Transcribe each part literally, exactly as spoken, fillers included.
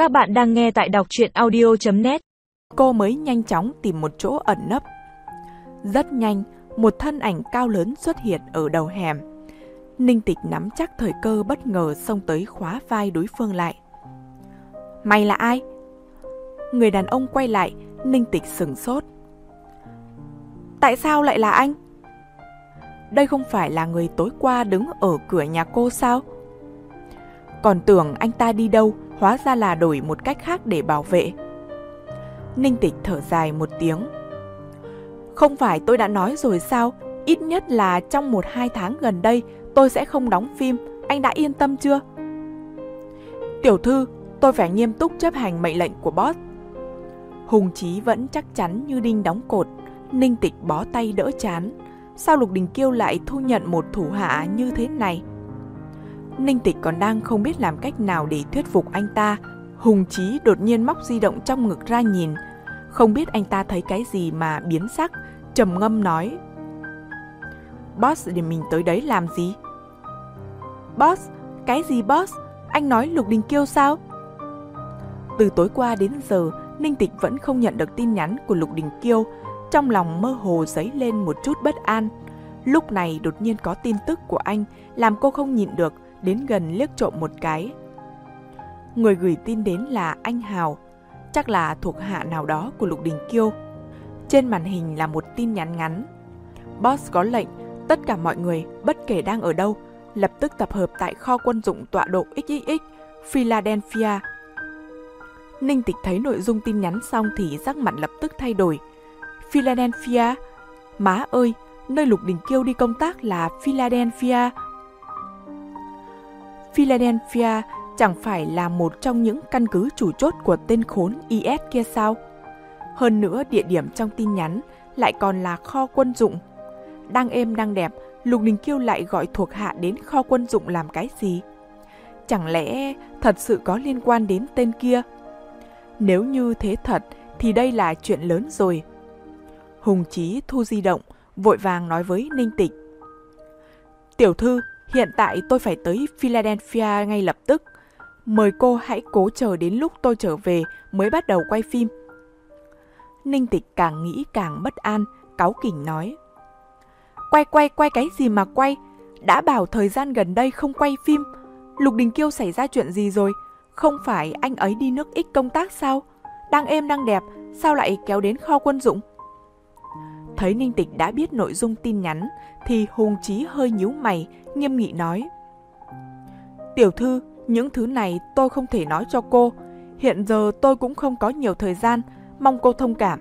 Các bạn đang nghe tại đọc truyện audio chấm net. Cô mới nhanh chóng tìm một chỗ ẩn nấp. Rất nhanh, một thân ảnh cao lớn xuất hiện ở đầu hẻm. Ninh Tịch nắm chắc thời cơ bất ngờ xông tới khóa vai đối phương lại. Mày là ai? Người đàn ông quay lại, Ninh Tịch sửng sốt. Tại sao lại là anh? Đây không phải là người tối qua đứng ở cửa nhà cô sao? Còn tưởng anh ta đi đâu, hóa ra là đổi một cách khác để bảo vệ. Ninh Tịch thở dài một tiếng. Không phải tôi đã nói rồi sao? Ít nhất là trong một hai tháng gần đây tôi sẽ không đóng phim. Anh đã yên tâm chưa? Tiểu thư, tôi phải nghiêm túc chấp hành mệnh lệnh của boss. Hùng Chí vẫn chắc chắn như đinh đóng cột. Ninh Tịch bó tay đỡ chán. Sao Lục Đình Kiêu lại thu nhận một thủ hạ như thế này? Ninh Tịch còn đang không biết làm cách nào để thuyết phục anh ta. Hùng Chí đột nhiên móc di động trong ngực ra nhìn. Không biết anh ta thấy cái gì mà biến sắc, trầm ngâm nói. Boss, để mình tới đấy làm gì? Boss? Cái gì boss? Anh nói Lục Đình Kiêu sao? Từ tối qua đến giờ, Ninh Tịch vẫn không nhận được tin nhắn của Lục Đình Kiêu. Trong lòng mơ hồ dấy lên một chút bất an. Lúc này đột nhiên có tin tức của anh, làm cô không nhịn được, đến gần liếc trộm một cái. Người gửi tin đến là anh Hào, chắc là thuộc hạ nào đó của Lục Đình Kiêu. Trên màn hình là một tin nhắn ngắn. Boss có lệnh, tất cả mọi người, bất kể đang ở đâu, lập tức tập hợp tại kho quân dụng tọa độ ích ích ích, Philadelphia. Ninh Tịch thấy nội dung tin nhắn xong thì sắc mặt lập tức thay đổi. Philadelphia? Má ơi, nơi Lục Đình Kiêu đi công tác là Philadelphia. Philadelphia chẳng phải là một trong những căn cứ chủ chốt của tên khốn i ét kia sao? Hơn nữa địa điểm trong tin nhắn lại còn là kho quân dụng. Đang êm đang đẹp, Lục Đình Kiêu lại gọi thuộc hạ đến kho quân dụng làm cái gì? Chẳng lẽ thật sự có liên quan đến tên kia? Nếu như thế thật thì đây là chuyện lớn rồi. Hùng Chí thu di động, vội vàng nói với Ninh Tịch. Tiểu thư, hiện tại tôi phải tới Philadelphia ngay lập tức. Mời cô hãy cố chờ đến lúc tôi trở về mới bắt đầu quay phim. Ninh Tịch càng nghĩ càng bất an, cáu kỉnh nói. Quay quay quay cái gì mà quay? Đã bảo thời gian gần đây không quay phim. Lục Đình Kiêu xảy ra chuyện gì rồi? Không phải anh ấy đi nước Ích công tác sao? Đang êm đang đẹp, sao lại kéo đến kho quân dụng? Thấy Ninh Tịch đã biết nội dung tin nhắn thì Hùng Chí hơi nhíu mày, nghiêm nghị nói. Tiểu thư, những thứ này tôi không thể nói cho cô. Hiện giờ tôi cũng không có nhiều thời gian, mong cô thông cảm.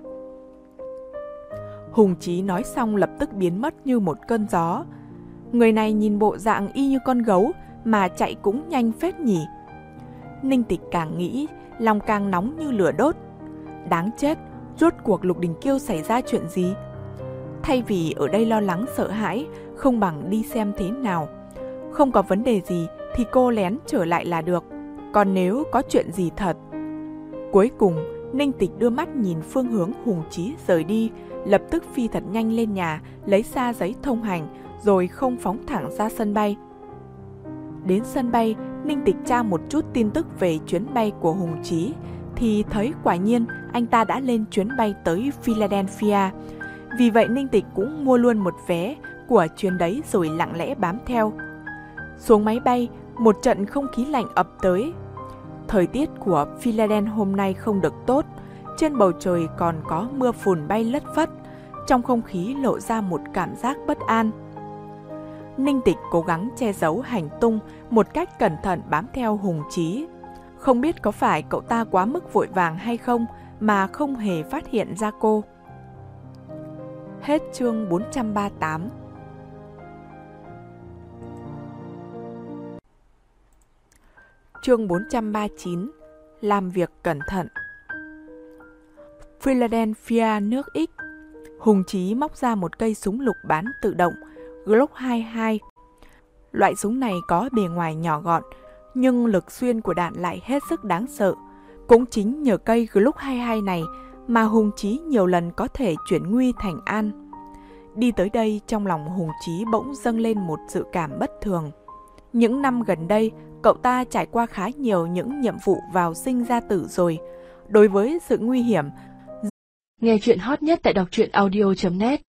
Hùng Chí nói xong lập tức biến mất như một cơn gió. Người này nhìn bộ dạng y như con gấu mà chạy cũng nhanh phết nhỉ. Ninh Tịch càng nghĩ, lòng càng nóng như lửa đốt. Đáng chết, rốt cuộc Lục Đình Kiêu xảy ra chuyện gì? Thay vì ở đây lo lắng sợ hãi, không bằng đi xem thế nào. Không có vấn đề gì thì cô lén trở lại là được. Còn nếu có chuyện gì thật... Cuối cùng, Ninh Tịch đưa mắt nhìn phương hướng Hùng Chí rời đi, lập tức phi thật nhanh lên nhà, lấy ra giấy thông hành, rồi không phóng thẳng ra sân bay. Đến sân bay, Ninh Tịch tra một chút tin tức về chuyến bay của Hùng Chí, thì thấy quả nhiên anh ta đã lên chuyến bay tới Philadelphia. Vì vậy Ninh Tịch cũng mua luôn một vé của chuyến đấy rồi lặng lẽ bám theo. Xuống máy bay, một trận không khí lạnh ập tới. Thời tiết của Philadelphia hôm nay không được tốt, trên bầu trời còn có mưa phùn bay lất phất, trong không khí lộ ra một cảm giác bất an. Ninh Tịch cố gắng che giấu hành tung một cách cẩn thận bám theo Hùng Chí. Không biết có phải cậu ta quá mức vội vàng hay không mà không hề phát hiện ra cô. Hết chương bốn trăm ba mươi tám. Chương bốn trăm ba mươi chín. Làm việc cẩn thận. Philadelphia, nước Ích. Hùng Chí móc ra một cây súng lục bán tự động Glock hai mươi hai. Loại súng này có bề ngoài nhỏ gọn, nhưng lực xuyên của đạn lại hết sức đáng sợ. Cũng chính nhờ cây Glock hai mươi hai này mà Hùng Chí nhiều lần có thể chuyển nguy thành an. Đi tới đây, trong lòng Hùng Chí bỗng dâng lên một dự cảm bất thường. Những năm gần đây, cậu ta trải qua khá nhiều những nhiệm vụ vào sinh ra tử rồi. Đối với sự nguy hiểm, nghe chuyện hot nhất tại đọc truyện audio chấm net